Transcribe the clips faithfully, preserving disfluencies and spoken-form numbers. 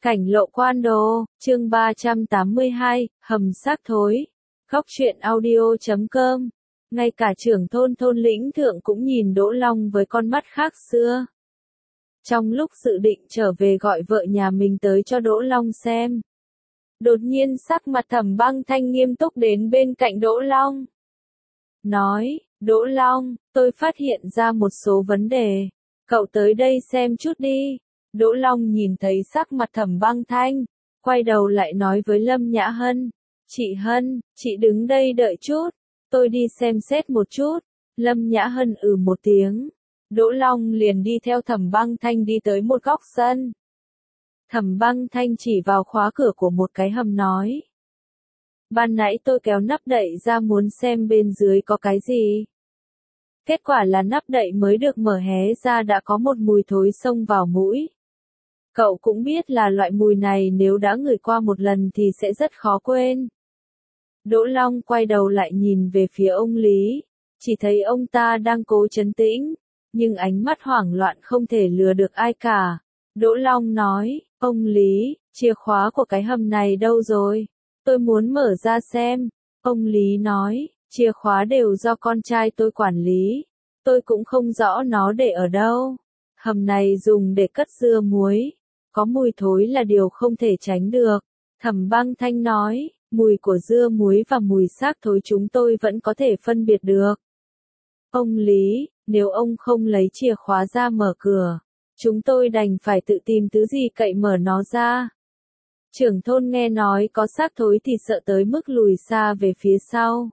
Cảnh lộ quan đồ, chương ba trăm tám mươi hai, hầm xác thối. Góc truyện audio chấm com. Ngay cả trưởng thôn thôn lĩnh thượng cũng nhìn Đỗ Long với con mắt khác xưa. Trong lúc dự định trở về gọi vợ nhà mình tới cho Đỗ Long xem. Đột nhiên sắc mặt Thẩm Băng Thanh nghiêm túc đến bên cạnh Đỗ Long. Nói, Đỗ Long, tôi phát hiện ra một số vấn đề. Cậu tới đây xem chút đi. Đỗ Long nhìn thấy sắc mặt Thẩm Băng Thanh, quay đầu lại nói với Lâm Nhã Hân. Chị Hân, chị đứng đây đợi chút, tôi đi xem xét một chút. Lâm Nhã Hân ừ một tiếng. Đỗ Long liền đi theo Thẩm Băng Thanh đi tới một góc sân. Thẩm Băng Thanh chỉ vào khóa cửa của một cái hầm nói. Ban nãy tôi kéo nắp đậy ra muốn xem bên dưới có cái gì. Kết quả là nắp đậy mới được mở hé ra đã có một mùi thối xông vào mũi. Cậu cũng biết là loại mùi này nếu đã ngửi qua một lần thì sẽ rất khó quên. Đỗ Long quay đầu lại nhìn về phía ông Lý, chỉ thấy ông ta đang cố trấn tĩnh, nhưng ánh mắt hoảng loạn không thể lừa được ai cả. Đỗ Long nói, ông Lý, chìa khóa của cái hầm này đâu rồi? Tôi muốn mở ra xem. Ông Lý nói, chìa khóa đều do con trai tôi quản lý, tôi cũng không rõ nó để ở đâu. Hầm này dùng để cất dưa muối, có mùi thối là điều không thể tránh được. Thẩm Băng Thanh nói, mùi của dưa muối và mùi xác thối chúng tôi vẫn có thể phân biệt được. Ông Lý, nếu ông không lấy chìa khóa ra mở cửa, chúng tôi đành phải tự tìm thứ gì cậy mở nó ra. Trưởng thôn nghe nói có xác thối thì sợ tới mức lùi xa về phía sau.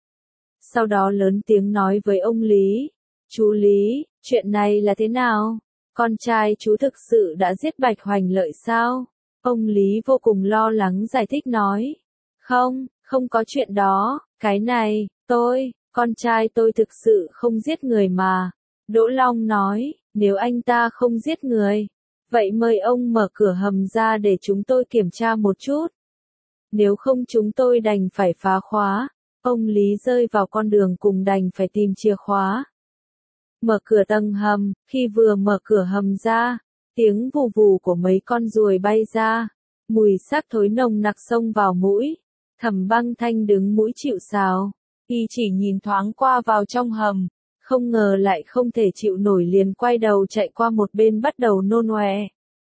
Sau đó lớn tiếng nói với ông Lý, chú Lý, chuyện này là thế nào? Con trai chú thực sự đã giết Bạch Hoành Lợi sao? Ông Lý vô cùng lo lắng giải thích nói. Không, không có chuyện đó, cái này, tôi, con trai tôi thực sự không giết người mà. Đỗ Long nói, nếu anh ta không giết người, vậy mời ông mở cửa hầm ra để chúng tôi kiểm tra một chút. Nếu không chúng tôi đành phải phá khóa. Ông Lý rơi vào con đường cùng đành phải tìm chìa khóa. Mở cửa tầng hầm, khi vừa mở cửa hầm ra, tiếng vù vù của mấy con ruồi bay ra, mùi xác thối nồng nặc xông vào mũi. Thẩm Băng Thanh đứng mũi chịu sào, y chỉ nhìn thoáng qua vào trong hầm, không ngờ lại không thể chịu nổi liền quay đầu chạy qua một bên bắt đầu nôn ọe.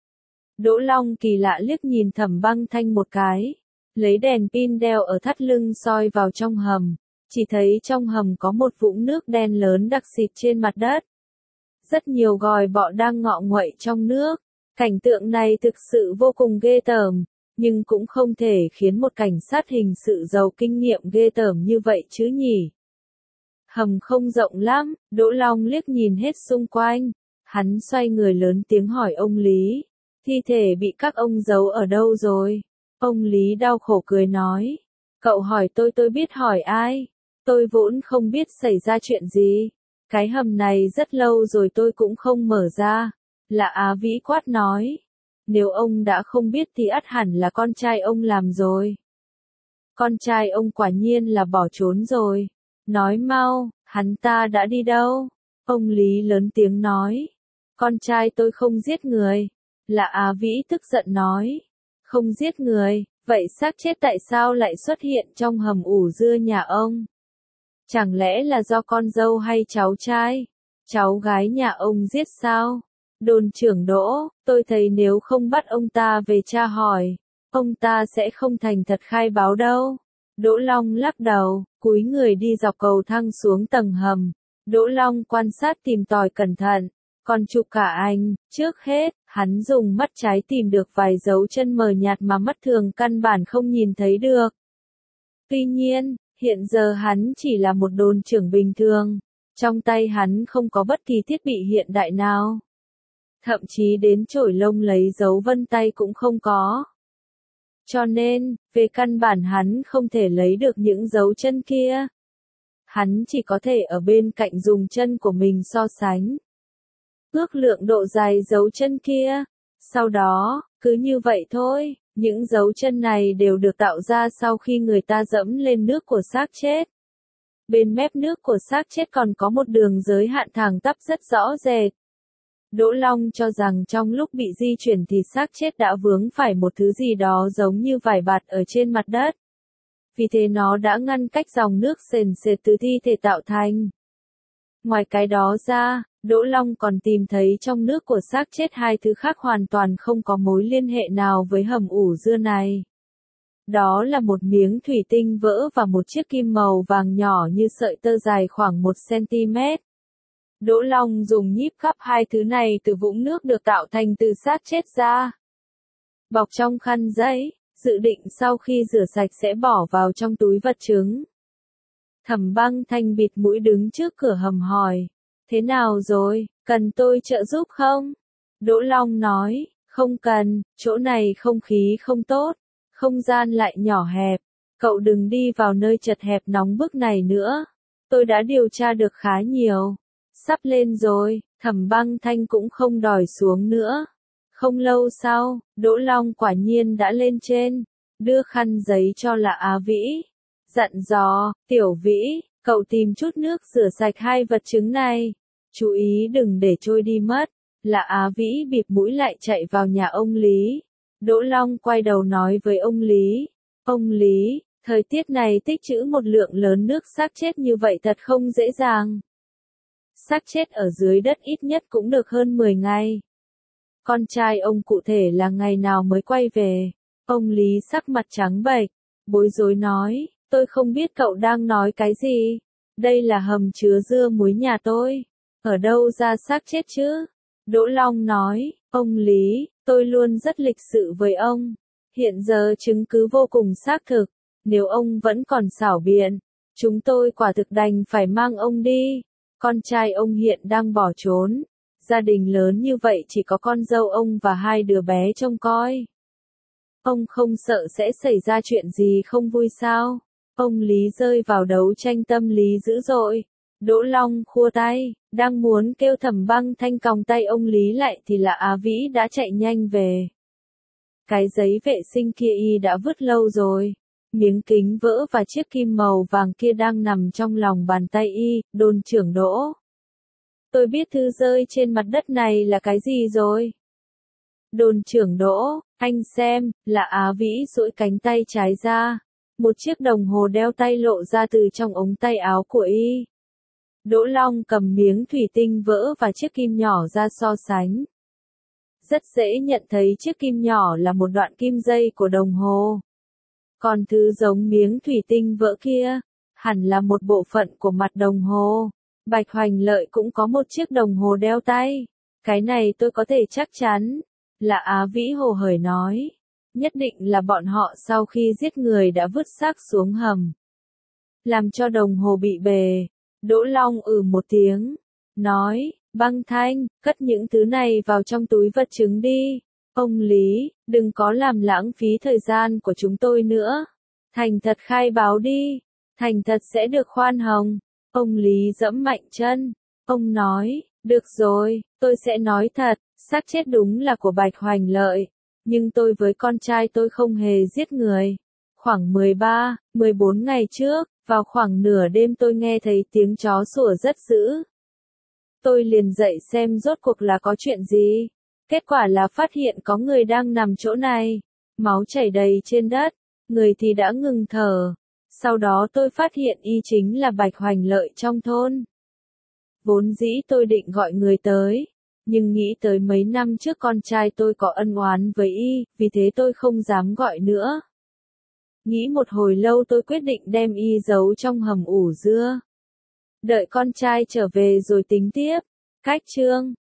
Đỗ Long kỳ lạ liếc nhìn Thẩm Băng Thanh một cái, lấy đèn pin đeo ở thắt lưng soi vào trong hầm, chỉ thấy trong hầm có một vũng nước đen lớn đặc xịt trên mặt đất. Rất nhiều gòi bọ đang ngọ nguậy trong nước. Cảnh tượng này thực sự vô cùng ghê tởm, nhưng cũng không thể khiến một cảnh sát hình sự giàu kinh nghiệm ghê tởm như vậy chứ nhỉ. Hầm không rộng lắm, Đỗ Long liếc nhìn hết xung quanh, hắn xoay người lớn tiếng hỏi ông Lý, thi thể bị các ông giấu ở đâu rồi? Ông Lý đau khổ cười nói, cậu hỏi tôi tôi biết hỏi ai, tôi vốn không biết xảy ra chuyện gì, cái hầm này rất lâu rồi tôi cũng không mở ra. Lạ Á Vĩ quát nói, nếu ông đã không biết thì ắt hẳn là con trai ông làm rồi. Con trai ông quả nhiên là bỏ trốn rồi, nói mau, hắn ta đã đi đâu? Ông Lý lớn tiếng nói, con trai tôi không giết người. Lạ Á Vĩ tức giận nói, không giết người, vậy xác chết tại sao lại xuất hiện trong hầm ủ dưa nhà ông? Chẳng lẽ là do con dâu hay cháu trai, cháu gái nhà ông giết sao? Đồn trưởng Đỗ, tôi thấy nếu không bắt ông ta về tra hỏi, ông ta sẽ không thành thật khai báo đâu. Đỗ Long lắc đầu, cúi người đi dọc cầu thang xuống tầng hầm. Đỗ Long quan sát tìm tòi cẩn thận, còn chụp cả anh, trước hết, hắn dùng mắt trái tìm được vài dấu chân mờ nhạt mà mắt thường căn bản không nhìn thấy được. Tuy nhiên, hiện giờ hắn chỉ là một đồn trưởng bình thường, trong tay hắn không có bất kỳ thiết bị hiện đại nào. Thậm chí đến chổi lông lấy dấu vân tay cũng không có. Cho nên, về căn bản hắn không thể lấy được những dấu chân kia. Hắn chỉ có thể ở bên cạnh dùng chân của mình so sánh. Ước lượng độ dài dấu chân kia. Sau đó, cứ như vậy thôi, những dấu chân này đều được tạo ra sau khi người ta dẫm lên nước của xác chết. Bên mép nước của xác chết còn có một đường giới hạn thẳng tắp rất rõ rệt. Đỗ Long cho rằng trong lúc bị di chuyển thì xác chết đã vướng phải một thứ gì đó giống như vải bạt ở trên mặt đất. Vì thế nó đã ngăn cách dòng nước sền sệt từ thi thể tạo thành. Ngoài cái đó ra, Đỗ Long còn tìm thấy trong nước của xác chết hai thứ khác hoàn toàn không có mối liên hệ nào với hầm ủ dưa này. Đó là một miếng thủy tinh vỡ và một chiếc kim màu vàng nhỏ như sợi tơ dài khoảng một xăng-ti-mét. Đỗ Long dùng nhíp gắp hai thứ này từ vũng nước được tạo thành từ xác chết ra. Bọc trong khăn giấy, dự định sau khi rửa sạch sẽ bỏ vào trong túi vật chứng. Thẩm Băng Thanh bịt mũi đứng trước cửa hầm hỏi. Thế nào rồi, cần tôi trợ giúp không? Đỗ Long nói, không cần, chỗ này không khí không tốt, không gian lại nhỏ hẹp. Cậu đừng đi vào nơi chật hẹp nóng bức này nữa. Tôi đã điều tra được khá nhiều. Sắp lên rồi, Thẩm Băng Thanh cũng không đòi xuống nữa. Không lâu sau, Đỗ Long quả nhiên đã lên trên, đưa khăn giấy cho Lã Á Vĩ. Dặn dò, Tiểu Vĩ, cậu tìm chút nước rửa sạch hai vật chứng này. Chú ý đừng để trôi đi mất. Lã Á Vĩ bịt mũi lại chạy vào nhà ông Lý. Đỗ Long quay đầu nói với ông Lý. Ông Lý, thời tiết này tích trữ một lượng lớn nước xác chết như vậy thật không dễ dàng. Xác chết ở dưới đất ít nhất cũng được hơn mười ngày. Con trai ông cụ thể là ngày nào mới quay về? Ông Lý sắc mặt trắng bệch, bối rối nói, tôi không biết cậu đang nói cái gì. Đây là hầm chứa dưa muối nhà tôi. Ở đâu ra xác chết chứ? Đỗ Long nói, ông Lý, tôi luôn rất lịch sự với ông. Hiện giờ chứng cứ vô cùng xác thực. Nếu ông vẫn còn xảo biện, chúng tôi quả thực đành phải mang ông đi. Con trai ông hiện đang bỏ trốn. Gia đình lớn như vậy chỉ có con dâu ông và hai đứa bé trông coi. Ông không sợ sẽ xảy ra chuyện gì không vui sao? Ông Lý rơi vào đấu tranh tâm lý dữ dội. Đỗ Long khua tay, đang muốn kêu Thẩm Băng Thanh còng tay ông Lý lại thì Lã Á Vĩ đã chạy nhanh về. Cái giấy vệ sinh kia y đã vứt lâu rồi. Miếng kính vỡ và chiếc kim màu vàng kia đang nằm trong lòng bàn tay y, Đồn trưởng Đỗ. Tôi biết thứ rơi trên mặt đất này là cái gì rồi. Đồn trưởng Đỗ, anh xem, Lã Á Vĩ duỗi cánh tay trái ra. Một chiếc đồng hồ đeo tay lộ ra từ trong ống tay áo của y. Đỗ Long cầm miếng thủy tinh vỡ và chiếc kim nhỏ ra so sánh. Rất dễ nhận thấy chiếc kim nhỏ là một đoạn kim dây của đồng hồ. Còn thứ giống miếng thủy tinh vỡ kia, hẳn là một bộ phận của mặt đồng hồ. Bạch Hoành Lợi cũng có một chiếc đồng hồ đeo tay. Cái này tôi có thể chắc chắn. Lã Á Vĩ hồ hởi nói. Nhất định là bọn họ sau khi giết người đã vứt xác xuống hầm. Làm cho đồng hồ bị bể. Đỗ Long ừ một tiếng. Nói, Băng Thanh, cất những thứ này vào trong túi vật chứng đi. Ông Lý, đừng có làm lãng phí thời gian của chúng tôi nữa. Thành thật khai báo đi. Thành thật sẽ được khoan hồng. Ông Lý giẫm mạnh chân. Ông nói, được rồi, tôi sẽ nói thật, xác chết đúng là của Bạch Hoành Lợi. Nhưng tôi với con trai tôi không hề giết người. Khoảng mười ba, mười bốn ngày trước, vào khoảng nửa đêm tôi nghe thấy tiếng chó sủa rất dữ. Tôi liền dậy xem rốt cuộc là có chuyện gì. Kết quả là phát hiện có người đang nằm chỗ này. Máu chảy đầy trên đất, người thì đã ngừng thở. Sau đó tôi phát hiện y chính là Bạch Hoành Lợi trong thôn. Vốn dĩ tôi định gọi người tới, nhưng nghĩ tới mấy năm trước con trai tôi có ân oán với y, vì thế tôi không dám gọi nữa. Nghĩ một hồi lâu tôi quyết định đem y giấu trong hầm ủ dưa. Đợi con trai trở về rồi tính tiếp. Cách chương